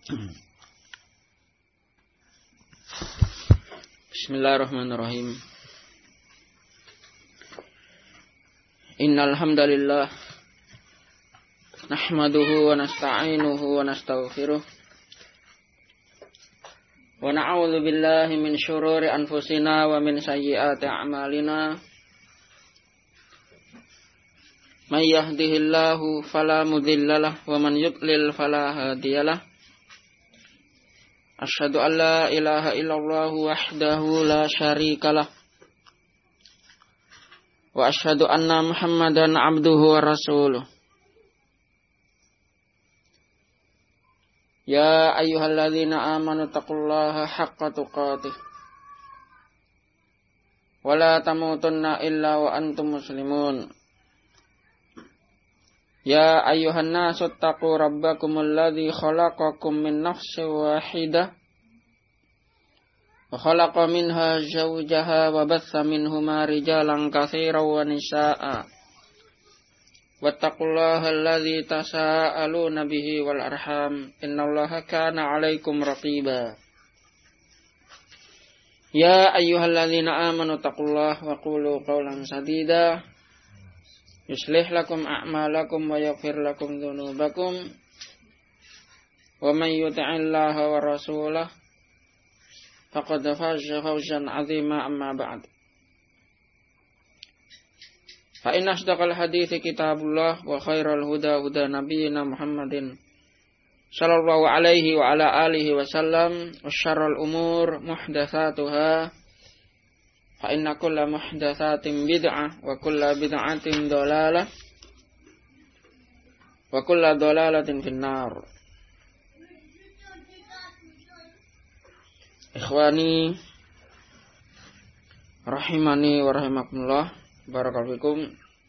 Bismillahirrahmanirrahim. Innal hamdalillah nahmaduhu wa nasta'inuhu wa nastaghfiruh wa na'udzu billahi min syururi anfusina wa min sayyiati a'malina. May yahdihillahu fala mudhillalah wa man yudlil fala hadiyalah. Asyhadu an la ilaha illallah wahdahu la syarikalah wa asyhadu anna Muhammadan abduhu wa rasuluh. Ya ayyuhalladzina amanu taqullaha haqqa tuqatih wa la tamutunna illa wa antum muslimun. Ya ayyuhan nasu taqu rabbakumul ladzi khalaqakum min nafsin wahidah wa khalaqa minha zawjaha wa batha minhuma rijalan katsiran wa nisaa'a wattaqullaha alladzi tasaaluna bihi wal arham innallaha kana 'alaikum raqiba. Ya ayyuhalladzina amanu taqullaha wa qulu qawlan sadida yuslih lakum a'malakum wa yaghfir lakum dzunubakum wa may yuti'illaha wa rasulahu faqad faza fawzan 'azima amma ba'd. Fa inna asdaqal hadithi kitabullah wa khairal huda huda nabiyyina Muhammadin sallallahu alaihi wa ala alihi wa sallam wa syarrul umur muhdatsatuha fa inna kulla muhdatsatin bid'ah wa kulla bid'atin dhalalah wa kulla dhalalatin finnar. Ikhwani rahimani wa rahimakumullah, barakallahu fikum.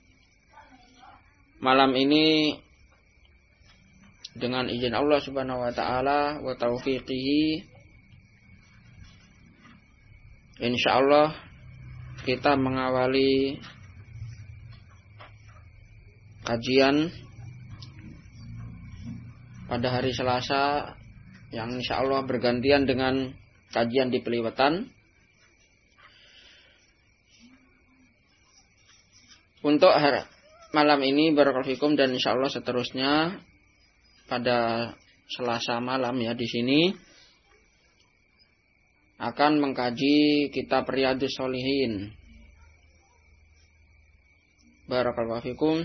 Malam ini dengan izin Allah Subhanahu wa taala wa taufiqihi, insyaallah kita mengawali kajian pada hari Selasa yang insya Allah bergantian dengan kajian di Peliwetan. Untuk malam ini barakallahu fikum dan insya Allah seterusnya pada Selasa malam ya di sini akan mengkaji kitab Riyadhus Shalihin. Barakallahu fikum.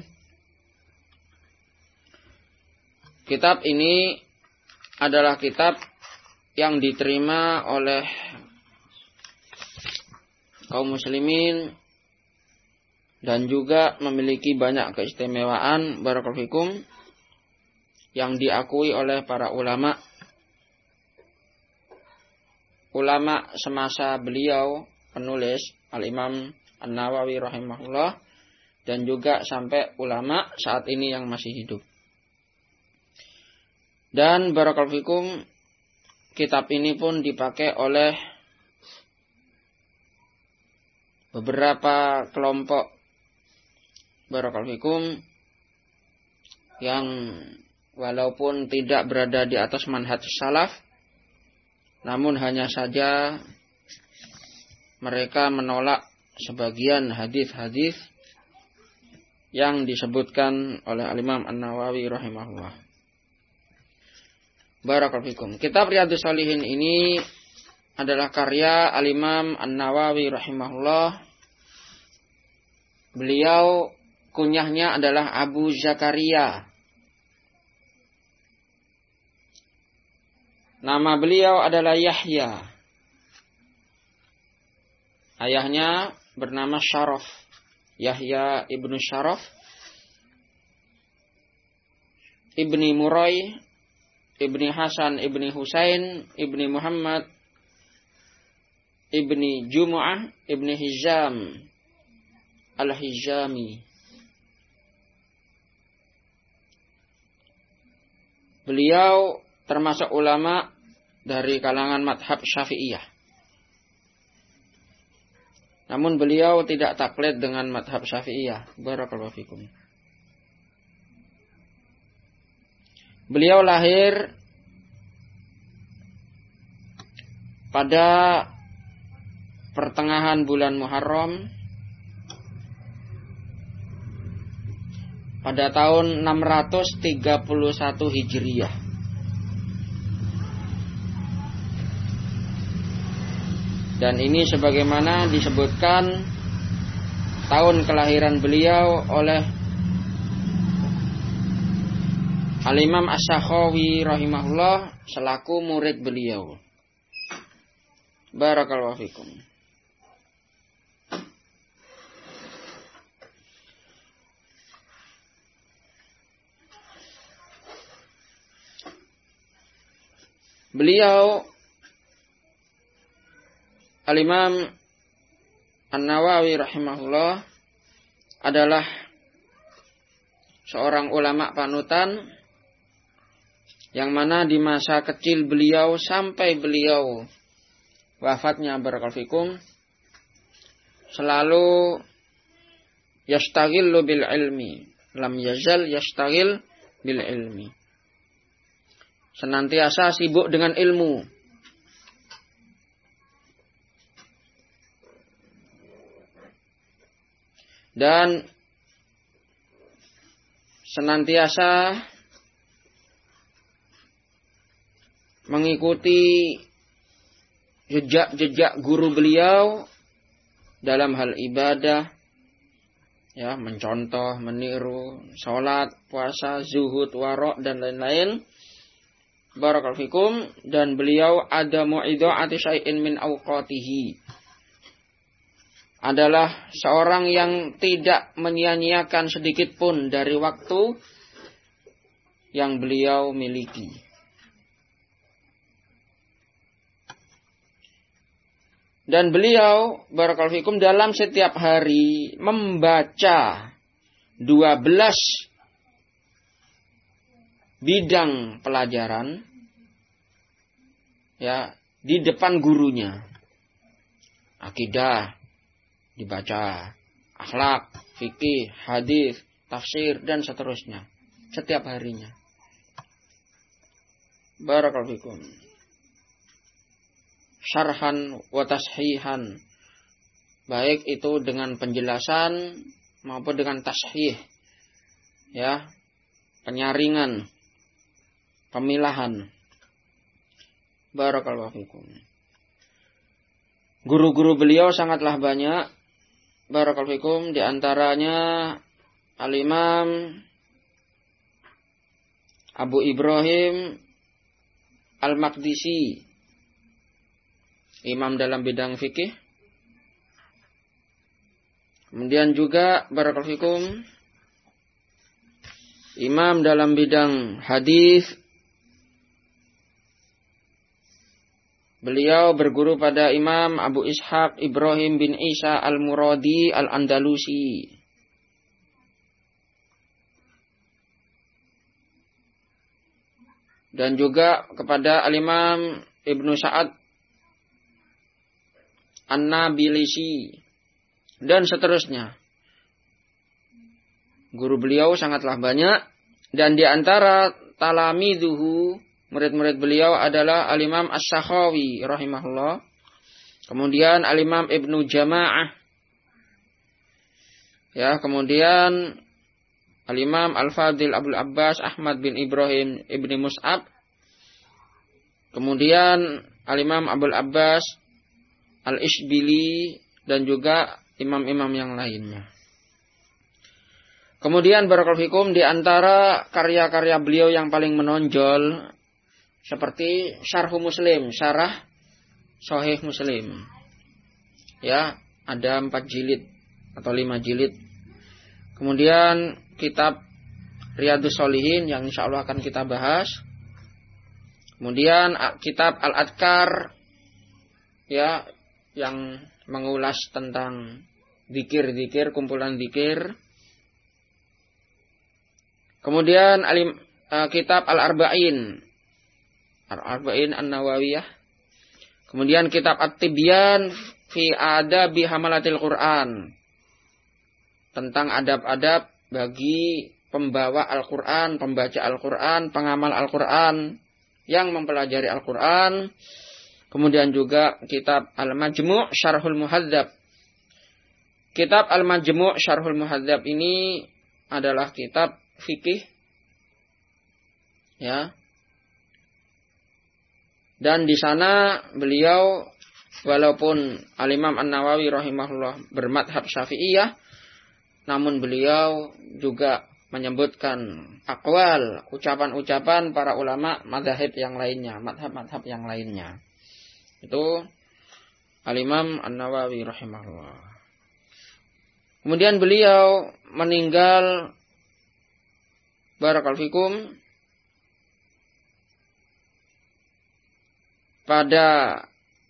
Kitab ini adalah kitab yang diterima oleh kaum muslimin dan juga memiliki banyak keistimewaan, barakallahu fikum, yang diakui oleh para ulama semasa beliau penulis Al-Imam An-Nawawi rahimahullah dan juga sampai ulama saat ini yang masih hidup. Dan barakallahu fikum, kitab ini pun dipakai oleh beberapa kelompok barakallahu fikum yang walaupun tidak berada di atas manhaj salaf, namun hanya saja mereka menolak sebagian hadis-hadis yang disebutkan oleh Al-Imam An-Nawawi rahimahullah. Barakallahu fikum. Kitab Riyadhus Shalihin ini adalah karya Al-Imam An-Nawawi rahimahullah. Beliau kunyahnya adalah Abu Zakaria. Nama beliau adalah Yahya. Ayahnya bernama Syaraf, Yahya ibnu Syaraf ibni Murai ibni Hasan ibni Husain ibni Muhammad ibni Jumu'ah ibni Hizam al-Hizami. Beliau termasuk ulama dari kalangan madhab Syafi'iyah. Namun beliau tidak taklid dengan madhab Syafi'iyah. Barakallahu fikum. Beliau lahir pada pertengahan bulan Muharram pada tahun 631 Hijriyah. Dan ini sebagaimana disebutkan tahun kelahiran beliau oleh Al-Imam Asy-Syakhawi rahimahullah selaku murid beliau. Barakallahu fikum. Beliau Al-Imam An-Nawawi rahimahullah adalah seorang ulama panutan yang mana di masa kecil beliau sampai beliau wafatnya barakallahu fikum selalu yastaghillu bil ilmi, lam yazal yastaghil bil ilmi. Senantiasa sibuk dengan ilmu. Dan senantiasa mengikuti jejak-jejak guru beliau dalam hal ibadah, ya, mencontoh, meniru, salat, puasa, zuhud, warok dan lain-lain. Barakallahu fikum. Dan beliau ada mu'idha'ati syai'in min awqatihi, adalah seorang yang tidak menyia-nyiakan sedikit pun dari waktu yang beliau miliki. Dan beliau barakallahu fikum dalam setiap hari membaca 12 bidang pelajaran, ya, di depan gurunya. Akidah dibaca, akhlak, fikih, hadis, tafsir dan seterusnya setiap harinya. Barakallahu fikum. Syarhan wa tashihan, baik itu dengan penjelasan maupun dengan tashih, ya, penyaringan, pemilahan. Barakallahu fikum. Guru-guru beliau sangatlah banyak. Barakallahu fikum. Di antaranya Al-Imam Abu Ibrahim Al-Maqdisi, imam dalam bidang fikih. Kemudian juga barakallahu fikum imam dalam bidang hadis. Beliau berguru pada Imam Abu Ishaq Ibrahim bin Isa Al-Muradi Al-Andalusi. Dan juga kepada Al-Imam Ibnu Sa'ad An-Nabilisi dan seterusnya. Guru beliau sangatlah banyak, dan di antara talamiduhu, murid-murid beliau adalah Al-Imam Asy-Syakhawi rahimahullah. Kemudian Al-Imam Ibnu Jama'ah. Ya, kemudian Al-Imam Al-Fadil Abdul Abbas Ahmad bin Ibrahim Ibni Mus'ab. Kemudian Al-Imam Abdul Abbas Al-Ishbili dan juga imam-imam yang lainnya. Kemudian barakallahu fikum, di antara karya-karya beliau yang paling menonjol seperti Syarhu Muslim, syarah Sahih Muslim. Ya, ada 4 jilid atau 5 jilid. Kemudian kitab Riyadhus Shalihin yang insyaallah akan kita bahas. Kemudian kitab Al-Adhkar, ya, yang mengulas tentang zikir-zikir, kumpulan zikir. Kemudian kitab Al-Arba'in, Al-Arba'in An-Nawawiyah. Kemudian kitab At-Tibyan fi Adabi Hamalatil Quran, tentang adab-adab bagi pembawa Al-Quran, pembaca Al-Quran, pengamal Al-Quran, yang mempelajari Al-Quran. Kemudian juga kitab Al-Majmu' Syarhul Muhadzab. Kitab Al-Majmu' Syarhul Muhadzab ini adalah kitab fikih, ya. Dan di sana beliau, walaupun Al-Imam An-Nawawi rahimahullah bermadhab Syafi'iyah, namun beliau juga menyebutkan aqwal, ucapan-ucapan para ulama mazhab yang lainnya, madhab-madhab yang lainnya. Itu Al-Imam An-Nawawi rahimahullah. Kemudian beliau meninggal, barakallahu fikum, pada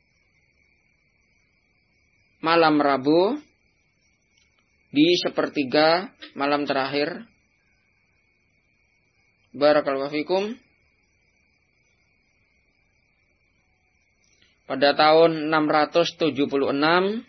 malam Rabu di sepertiga malam terakhir, barakallahu fikum, pada tahun 676,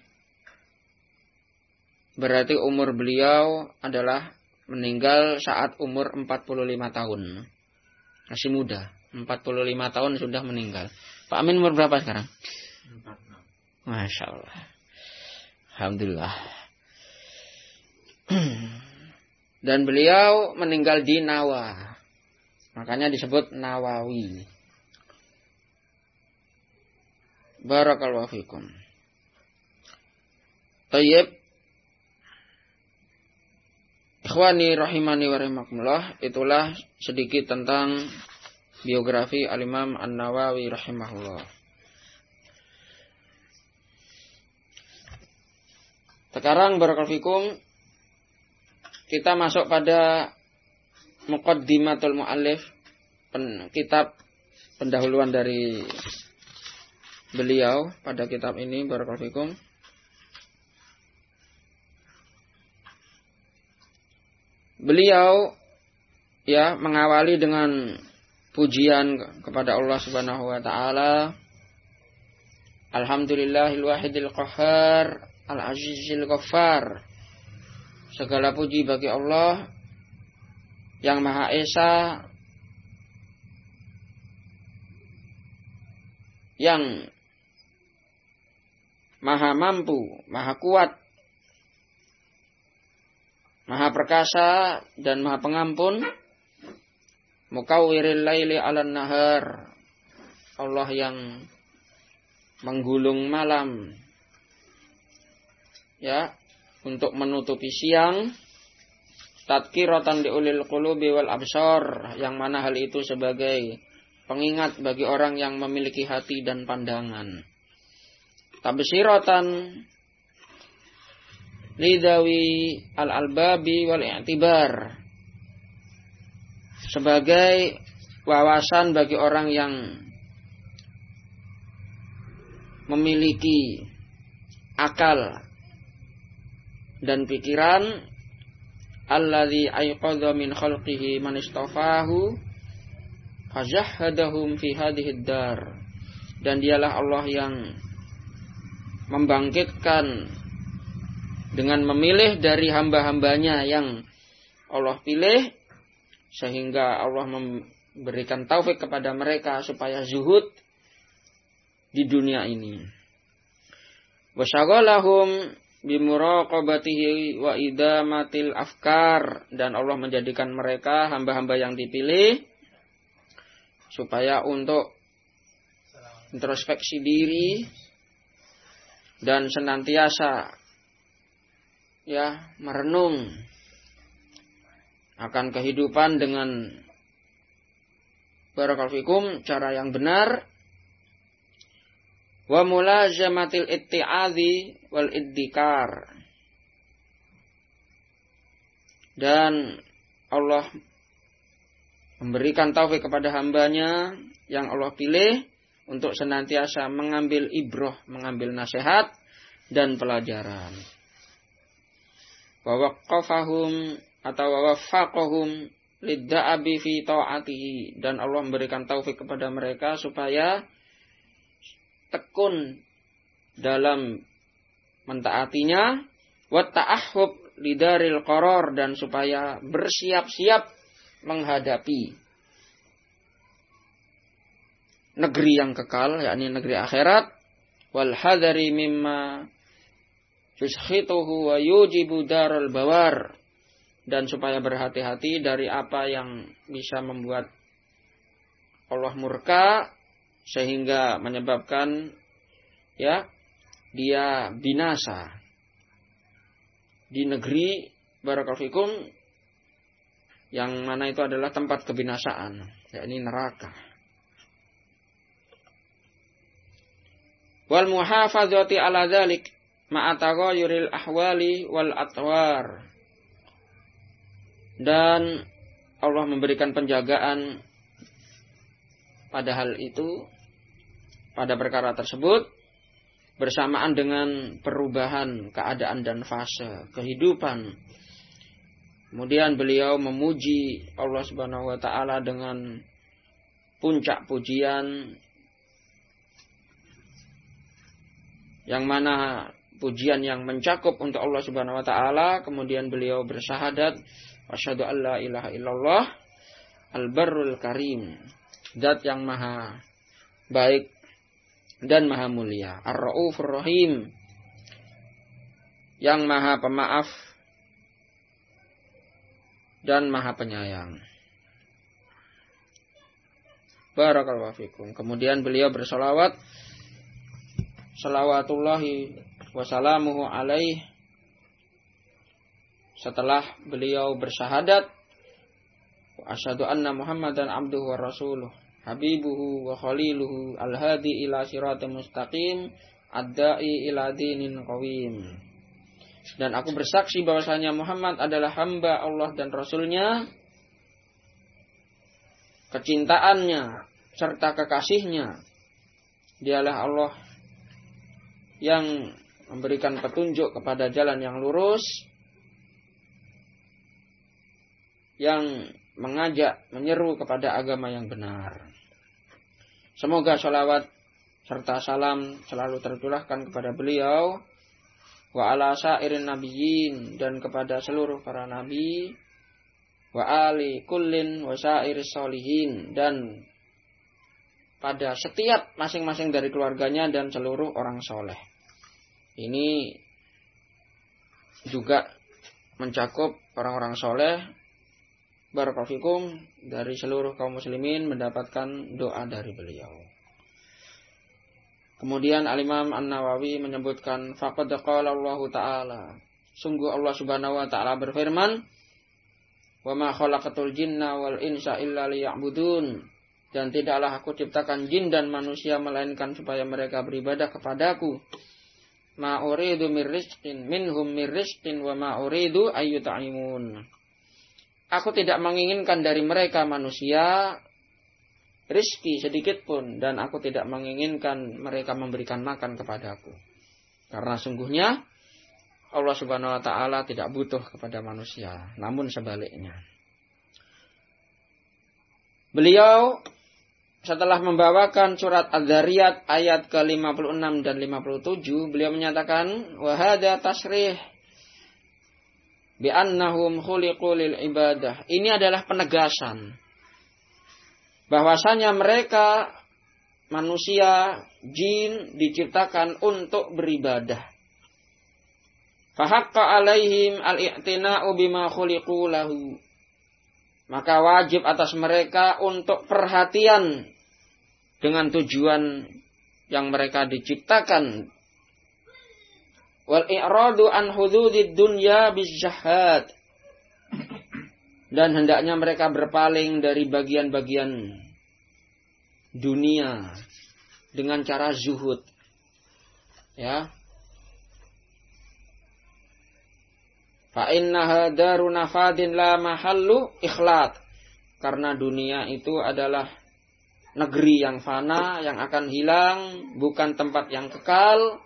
berarti umur beliau adalah meninggal saat umur 45 tahun. Masih muda, 45 tahun sudah meninggal. Pak Amin umur berapa sekarang? 46. Masya Allah. Alhamdulillah. Dan beliau meninggal di Nawa. Makanya disebut Nawawi. Barakallahu fikum. Tayyib. Ikhwani rahimani wa rahimakumullah, itulah sedikit tentang biografi Al-Imam An-Nawawi rahimahullah. Sekarang barakallahu fikum, kita masuk pada Muqaddimatul Mu'allif, kitab pendahuluan dari beliau pada kitab ini, barakallahu fikum. Beliau ya mengawali dengan pujian kepada Allah Subhanahu wa taala. Alhamdulillahil wahidil qahhar al-azizil ghaffar. Segala puji bagi Allah yang Maha Esa, yang Maha Mampu, Maha Kuat, Maha Perkasa dan Maha Pengampun. Mukawwiril laili 'alan nahar. Allah yang menggulung malam, ya, untuk menutupi siang. Tadhkiratan liulil qulubi wal absar, yang mana hal itu sebagai pengingat bagi orang yang memiliki hati dan pandangan. Tabsiratan lidawi al-albabi wal i'tibar, sebagai wawasan bagi orang yang memiliki akal dan pikiran. Alladzi ayqadha min khalqihi man istafahu fazahhadahum fi hadhid dar. Dan dialah Allah yang membangkitkan dengan memilih dari hamba-hambanya yang Allah pilih, sehingga Allah memberikan taufik kepada mereka supaya zuhud di dunia ini. Wasyaghalahum bimuraqabatihi wa idamatil afkar, dan Allah menjadikan mereka hamba-hamba yang dipilih supaya untuk introspeksi diri dan senantiasa ya merenung akan kehidupan dengan barakallahu fikum cara yang benar. Wa mulazamatil itti'adhi wal iddikar, dan Allah memberikan taufik kepada hambanya yang Allah pilih untuk senantiasa mengambil ibrah, mengambil nasihat dan pelajaran. Wa waqqafahum atau wa waffaqahum lidda'abi fi ta'atihi, dan Allah memberikan taufik kepada mereka supaya tekun dalam mentaatinya, wa ta'ahhub lidaril qaror, dan supaya bersiap-siap menghadapi negeri yang kekal, yakni negeri akhirat, wal hadari mimma yuskhituhu wa yujibu darul bawar, dan supaya berhati-hati dari apa yang bisa membuat Allah murka sehingga menyebabkan ya dia binasa di negeri barakallahu fikum yang mana itu adalah tempat kebinasaan, yakni neraka. Wal muhafadzati ala dzalik ma'a taghayyuril ahwali wal atwar. Dan Allah memberikan penjagaan pada hal itu, pada perkara tersebut, bersamaan dengan perubahan keadaan dan fase kehidupan. Kemudian beliau memuji Allah Subhanahu wa taala dengan puncak pujian, yang mana pujian yang mencakup untuk Allah Subhanahu wa taala. Kemudian beliau bersyahadat, asyhadu alla ilaha illallah al-barrul karim, zat yang maha baik dan maha mulia, ar-raufur rahim, yang maha pemaaf dan maha penyayang. Barakallahu fikum. Kemudian beliau bersolawat, salawatullahi wasalamuhu alaih, setelah beliau bersyahadat, asyhadu anna Muhammadan abduhu wa rasuluh, habibuhu wa khaliluhu, al-hadi ila siratal mustaqim, ad-da'i ila dinin qawim. Dan aku bersaksi bahwasanya Muhammad adalah hamba Allah dan Rasulnya, kecintaannya serta kekasihnya. Dialah Allah yang memberikan petunjuk kepada jalan yang lurus, yang mengajak, menyeru kepada agama yang benar. Semoga sholawat serta salam selalu tercurahkan kepada beliau, wa ala sairin nabiyyin, dan kepada seluruh para nabi, wa ali kullin wa sairis sholihin, dan pada setiap masing-masing dari keluarganya dan seluruh orang soleh. Ini juga mencakup orang-orang soleh, barakallahu fikum, dari seluruh kaum muslimin mendapatkan doa dari beliau. Kemudian Al-Imam An-Nawawi menyebutkan, faqad qala Allah Ta'ala, sungguh Allah Subhanahu wa taala berfirman, wa ma khalaqatul jinna wal insa illa liya'budun, dan tidaklah aku ciptakan jin dan manusia melainkan supaya mereka beribadah kepadaku. Ma uridu mir rizqin minhum mir rizqin wa ma uridu ayyut'imun. Aku tidak menginginkan dari mereka manusia rizki sedikit pun, dan aku tidak menginginkan mereka memberikan makan kepadaku. Karena sungguhnya Allah Subhanahu wa taala tidak butuh kepada manusia, namun sebaliknya. Beliau setelah membawakan surat Az-Zariyat ayat ke-56 dan 57, beliau menyatakan, wa hadza tasrih bi annahum khuliqu lil ibadah. Ini adalah penegasan bahwasanya mereka manusia, jin, diciptakan untuk beribadah. Fahaqqa alaihim al-i'tina'u bima khuliqu lahu. Maka wajib atas mereka untuk perhatian dengan tujuan yang mereka diciptakan. Wal i'radu an hududid dunya bizahad. Dan hendaknya mereka berpaling dari bagian-bagian dunia dengan cara zuhud. Ya. Fa innaha darun nafadin la mahallu ikhlat. Karena dunia itu adalah negeri yang fana, yang akan hilang, bukan tempat yang kekal.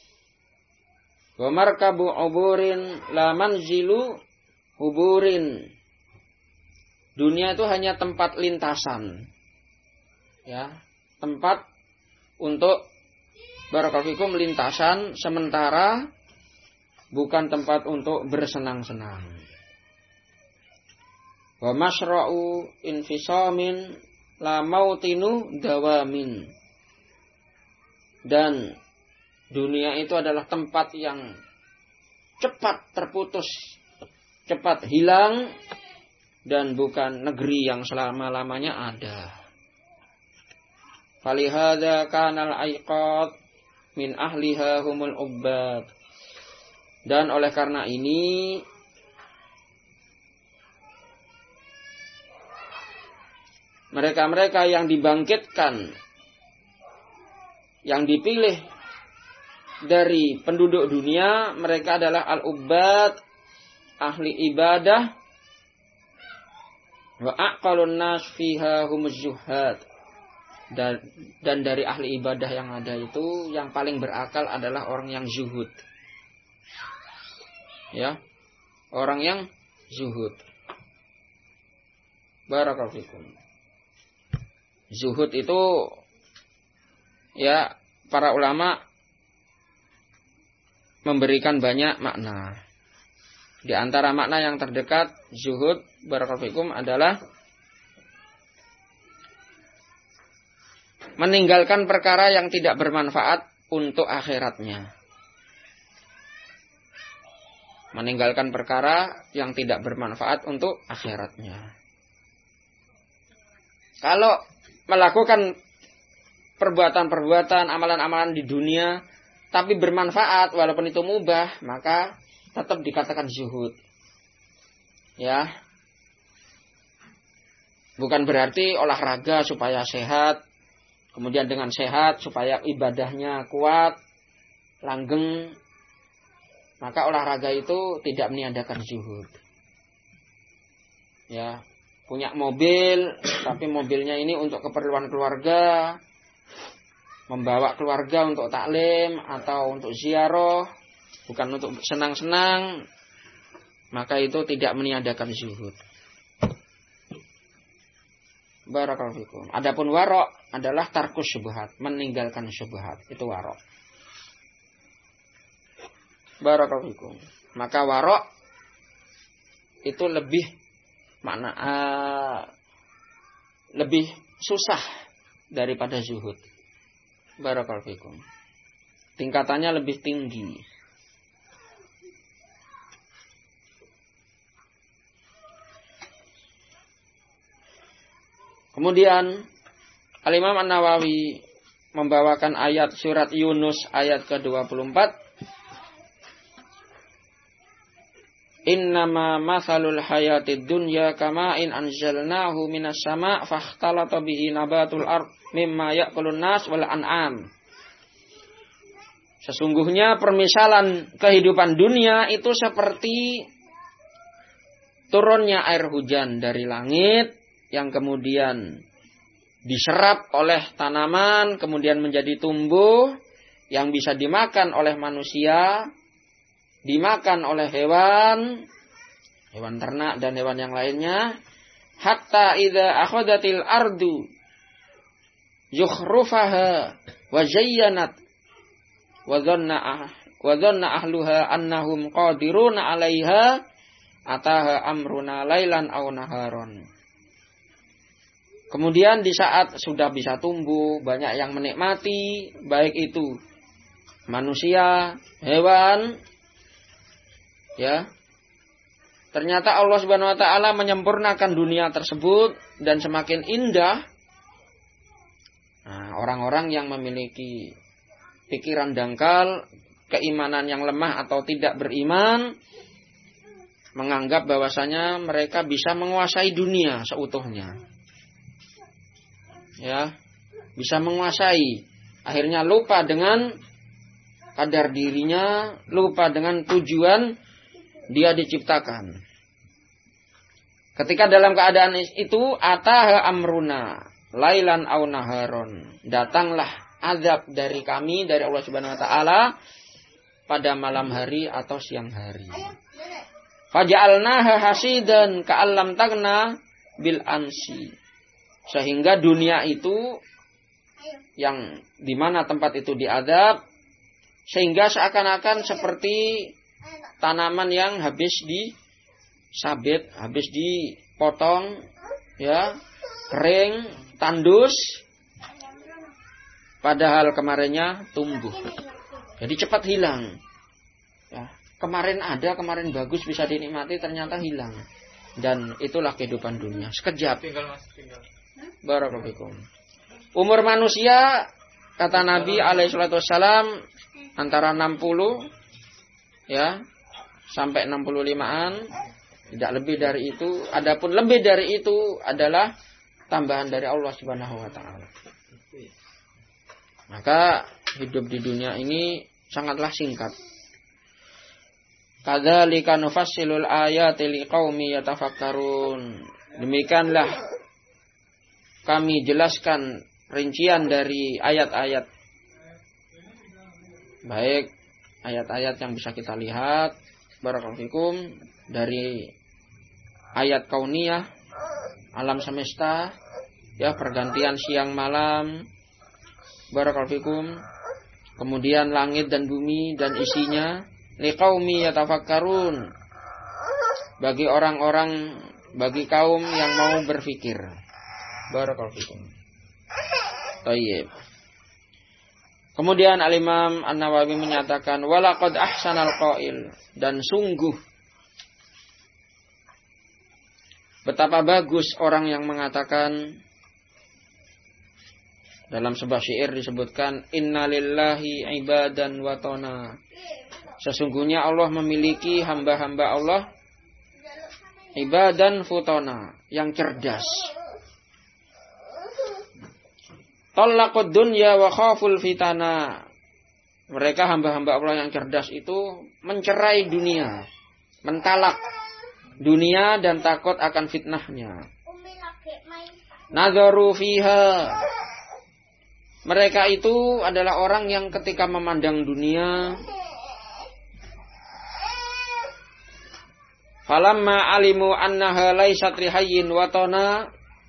Wa markabu uburin la manzilu huburin. Dunia itu hanya tempat lintasan. Ya, tempat untuk barakallahu fikum lintasan sementara, bukan tempat untuk bersenang-senang. Wa masra'u infisamin la mautinu dawamin. Dan dunia itu adalah tempat yang cepat terputus, cepat hilang, dan bukan negeri yang selama-lamanya ada. Falihada kanal aiqat min ahliha humul ubbad. Dan oleh karena ini mereka-mereka yang dibangkitkan, yang dipilih dari penduduk dunia, mereka adalah al-ubbad, ahli ibadah, wa aqalun nas fiha humuz zuhad. Dan dari ahli ibadah yang ada itu, yang paling berakal adalah orang yang zuhud. Ya, orang yang zuhud. Barakallahu fikum. Zuhud itu, ya, para ulama memberikan banyak makna. Di antara makna yang terdekat zuhud, barakallahu fikum, adalah meninggalkan perkara yang tidak bermanfaat untuk akhiratnya. Meninggalkan perkara yang tidak bermanfaat untuk akhiratnya. Kalau melakukan perbuatan-perbuatan, amalan-amalan di dunia, tapi bermanfaat walaupun itu mubah, maka tetap dikatakan zuhud. Ya. Bukan berarti olahraga supaya sehat, kemudian dengan sehat supaya ibadahnya kuat, langgeng, maka olahraga itu tidak meniadakan zuhud. Ya. Punya mobil, tapi mobilnya ini untuk keperluan keluarga, membawa keluarga untuk taklim atau untuk ziarah, bukan untuk senang-senang, maka itu tidak meniadakan zuhud. Barakallahu fikum. Adapun warok adalah tarkus syubhat, meninggalkan syubhat, itu warok. Barakallahu fikum. Maka warok itu lebih lebih susah daripada zuhud. Barakallahu fikum. Tingkatannya lebih tinggi. Kemudian Al-Imam An-Nawawi membawakan ayat surat Yunus ayat ke-24. Innama masalul hayatid dunya kama'in anzalnahu minas sama' fakhtalata bihi nabatul ard mimma ya'kulun nas wal an'am. Sesungguhnya permisalan kehidupan dunia itu seperti turunnya air hujan dari langit yang kemudian diserap oleh tanaman, kemudian menjadi tumbuh yang bisa dimakan oleh manusia, dimakan oleh hewan, hewan ternak dan hewan yang lainnya, hatta idza akhadatil ardu zukhrufaha wa zayyanat wa dhanna ahluha annahum qadiruna 'alaiha ataha amruna lailan aw naharon. Kemudian di saat sudah bisa tumbuh, banyak yang menikmati, baik itu manusia, hewan, ya. Ternyata Allah Subhanahu wa taala menyempurnakan dunia tersebut dan semakin indah. Nah, orang-orang yang memiliki pikiran dangkal, keimanan yang lemah atau tidak beriman, menganggap bahwasanya mereka bisa menguasai dunia seutuhnya. Ya, bisa menguasai. Akhirnya lupa dengan kadar dirinya, lupa dengan tujuan dia diciptakan. Ketika dalam keadaan itu, ataha amruna lailan aw naharon, datanglah azab dari kami, dari Allah Subhanahu wa taala pada malam hari atau siang hari. Faja'alnaha hasidan ka'allam tagna bil ansi. Sehingga dunia itu yang dimana tempat itu diazab, sehingga seakan-akan seperti tanaman yang habis disabit, habis dipotong, ya, kering, tandus, padahal kemarinnya tumbuh. Jadi cepat hilang. Ya, kemarin ada, kemarin bagus bisa dinikmati, ternyata hilang. Dan itulah kehidupan dunia. Sekejap. Tinggal. Barakallahu fikum. Umur manusia kata Nabi alaihissalam antara 60 ya sampai 65-an, tidak lebih dari itu. Adapun lebih dari itu adalah tambahan dari Allah Subhanahu wa taala. Maka hidup di dunia ini sangatlah singkat. Kadzalika nufassilul ayati liqaumi yatafakkarun. Demikianlah kami jelaskan rincian dari ayat-ayat. Baik ayat-ayat yang bisa kita lihat, barakallahu fikum, dari ayat kauniyah, alam semesta, ya pergantian siang malam, barakallahu fikum. Kemudian langit dan bumi dan isinya, liqaumi yatafakkarun, bagi orang-orang, bagi kaum yang mau berfikir. Barakallahu fikum. Tayyib. Kemudian Al-Imam An-Nawawi menyatakan walaqad ahsanal qail, dan sungguh betapa bagus orang yang mengatakan. Dalam sebuah syair disebutkan innalillahi ibadan watona. Sesungguhnya Allah memiliki hamba-hamba Allah ibadan futona, yang cerdas. Talaqud dunya wa khaful fitana. Mereka hamba-hamba Allah yang cerdas itu mencerai dunia, mentalak dunia dan takut akan fitnahnya. Nadharu fiha. Mereka itu adalah orang yang ketika memandang dunia, falamma alimu annaha laysat lihayyin watana,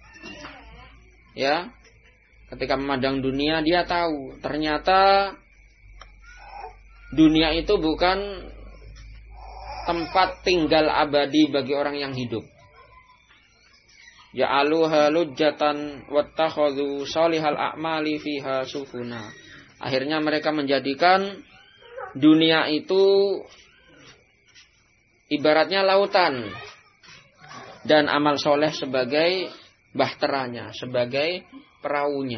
ya, ketika memandang dunia dia tahu ternyata dunia itu bukan tempat tinggal abadi bagi orang yang hidup. Ja'aluha lujjatan wattakhadhu salihal a'mali fiha sufuna. Akhirnya mereka menjadikan dunia itu ibaratnya lautan dan amal soleh sebagai bahteranya, sebagai peraunya.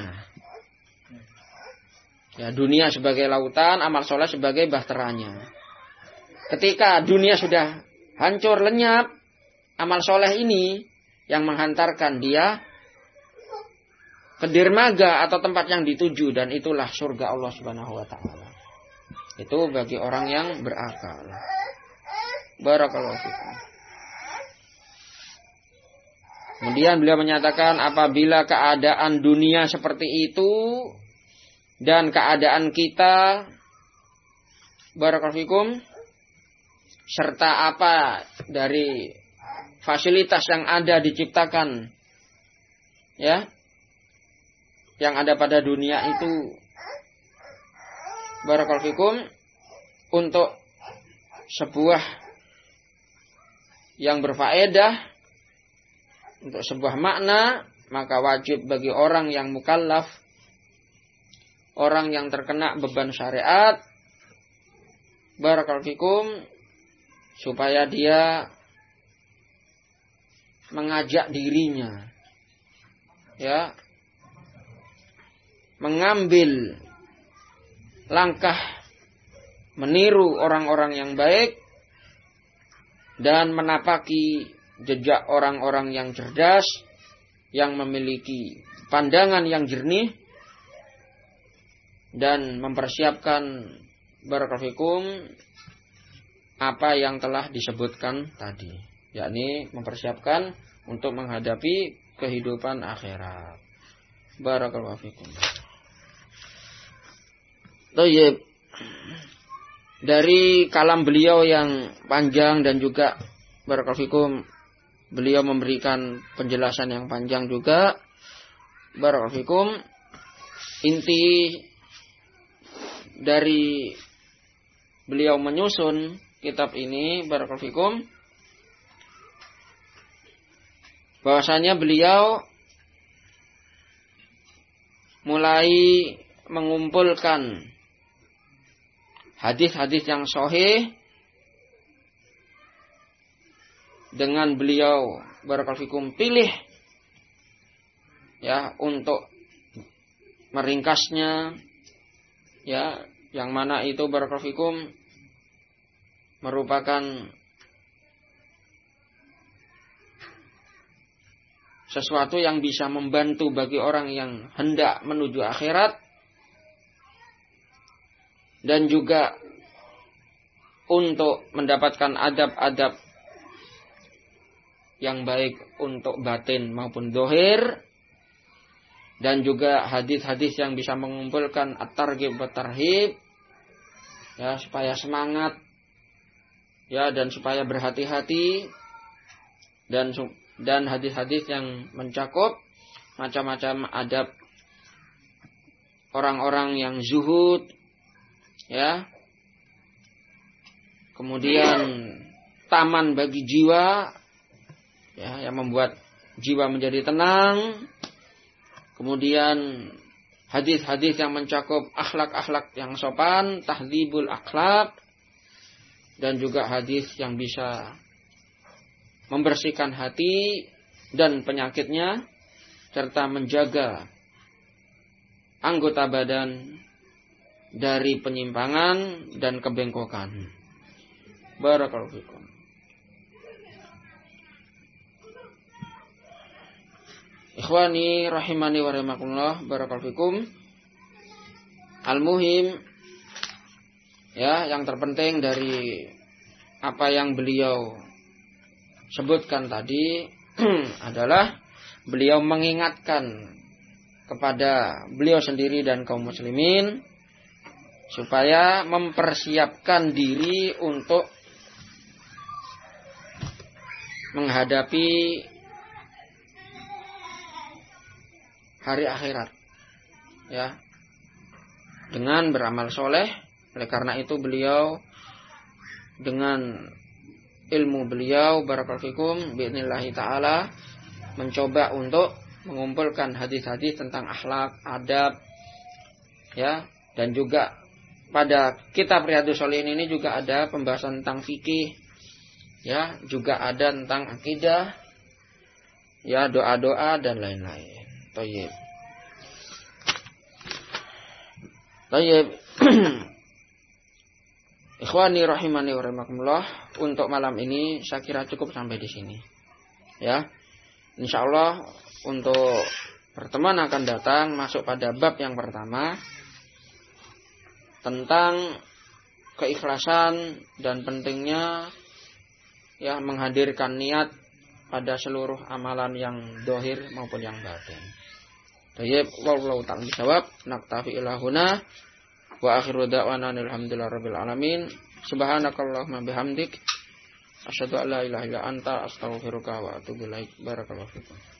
Ya, dunia sebagai lautan, amal soleh sebagai bahteranya. Ketika dunia sudah hancur lenyap, amal soleh ini yang menghantarkan dia ke dermaga atau tempat yang dituju, dan itulah surga Allah Subhanahu wa taala. Itu bagi orang yang berakal. Barakallahu fikum. Kemudian beliau menyatakan apabila keadaan dunia seperti itu dan keadaan kita, barakallahu fikum, serta apa dari fasilitas yang ada diciptakan, ya, yang ada pada dunia itu, barakallahu fikum, untuk sebuah yang berfaedah, untuk sebuah makna, maka wajib bagi orang yang mukallaf, orang yang terkena beban syariat, barakallahu fikum, supaya dia mengajak dirinya, ya, mengambil langkah meniru orang-orang yang baik dan menapaki jejak orang-orang yang cerdas, yang memiliki pandangan yang jernih, dan mempersiapkan barakallahu fikum apa yang telah disebutkan tadi, yakni mempersiapkan untuk menghadapi kehidupan akhirat. Barakallahu fikum. Tayyib. Dari kalam beliau yang panjang dan juga barakallahu fikum, beliau memberikan penjelasan yang panjang juga. Barakallahu fikum. Inti dari beliau menyusun kitab ini, barakallahu fikum, bahwasanya beliau mulai mengumpulkan hadis-hadis yang sahih dengan beliau barakallahu fikum pilih ya untuk meringkasnya ya, yang mana itu barakallahu fikum merupakan sesuatu yang bisa membantu bagi orang yang hendak menuju akhirat, dan juga untuk mendapatkan adab-adab yang baik untuk batin maupun zahir, dan juga hadis-hadis yang bisa mengumpulkan at-targhib wa tarhib ya, supaya semangat ya, dan supaya berhati-hati, dan hadis-hadis yang mencakup macam-macam adab orang-orang yang zuhud ya, kemudian taman bagi jiwa ya, yang membuat jiwa menjadi tenang, kemudian hadis-hadis yang mencakup akhlak-akhlak yang sopan, tahdzibul akhlak, dan juga hadis yang bisa membersihkan hati dan penyakitnya, serta menjaga anggota badan dari penyimpangan dan kebengkokan. Barakallahu fikum. Ikhwani rahimani wa rahimakumullah, barakallahu fikum. Al-muhim ya, yang terpenting dari apa yang beliau sebutkan tadi adalah beliau mengingatkan kepada beliau sendiri dan kaum muslimin supaya mempersiapkan diri untuk menghadapi hari akhirat ya, dengan beramal soleh. Oleh karena itu beliau dengan ilmu beliau barakallahu fikum bi'idnillahi ta'ala mencoba untuk mengumpulkan hadis-hadis tentang akhlak, adab ya, dan juga pada kitab Riyadhus Shalihin ini juga ada pembahasan tentang fikih ya, juga ada tentang akidah ya, doa-doa dan lain-lain. Tayyib. Ikhwani rahimani wa rahimakumullah, untuk malam ini saya kira cukup sampai di sini. Ya. Insyaallah untuk pertemuan akan datang masuk pada bab yang pertama tentang keikhlasan dan pentingnya ya menghadirkan niat pada seluruh amalan yang zahir maupun yang batin. Tayyib, wallahu ta'ala bisawab. Naktafi ilahuna wa akhiru da'wana alhamdulillahi rabbil alamin. Subhanakallahumma bihamdik asyhadu an la ilaha illa anta astaghfiruka wa atubu ilaik. Barakallahu fikum.